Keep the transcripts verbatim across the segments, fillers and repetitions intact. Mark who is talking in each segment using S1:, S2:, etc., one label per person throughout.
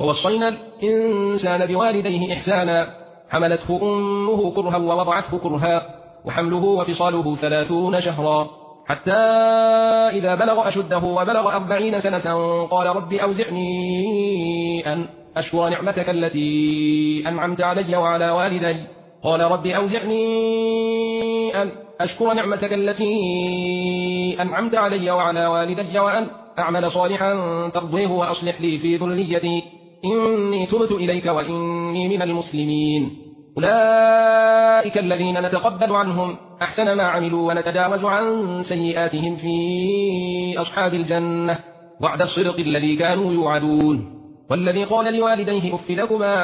S1: ووصينا الإنسان بوالديه إحسانا حملته أمه كرها ووضعته كرها وحمله وفصاله ثلاثون شهرا حتى إذا بلغ أشده وبلغ أربعين سنة قال رب أوزعني أن أشكر نعمتك التي أنعمت علي وعلى والدي قال رب أوزعني أن أشكر نعمتك التي أنعمت علي وعلى والدي وأن أعمل صالحا ترضيه وأصلح لي في ذريتي إني تبت إليك وإني من المسلمين. أولئك الذين نتقبل عنهم أحسن ما عملوا ونتجاوز عن سيئاتهم في أصحاب الجنة وعد الصدق الذي كانوا يوعدون. والذي قال لوالديه أف لكما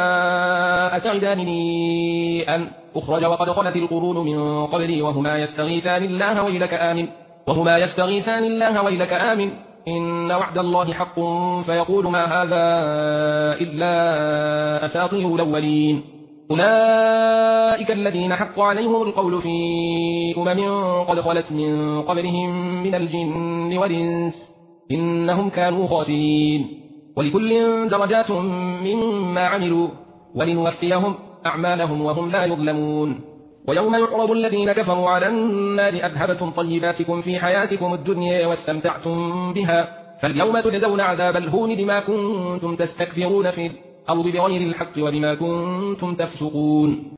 S1: أتعدانني أن أخرج وقد خلت القرون من قبلي وهما يستغيثان الله ويلك آمن وهما يستغيثان الله ويلك آمن إن وعد الله حق فيقول ما هذا إلا أساطير الأولين. أولئك الذين حق عليهم القول في أمم قد خلت من قبلهم من الجن والإنس إنهم كانوا خاسرين. ولكل درجات مما عملوا ولنوفيهم أعمالهم وهم لا يظلمون. ويوم يعرض الذين كفروا على النار أذهبتم طيباتكم في حياتكم الدنيا واستمتعتم بها فاليوم تجزون عذاب الهون بما كنتم تستكبرون في الأرض بغير الحق وبما كنتم تفسقون.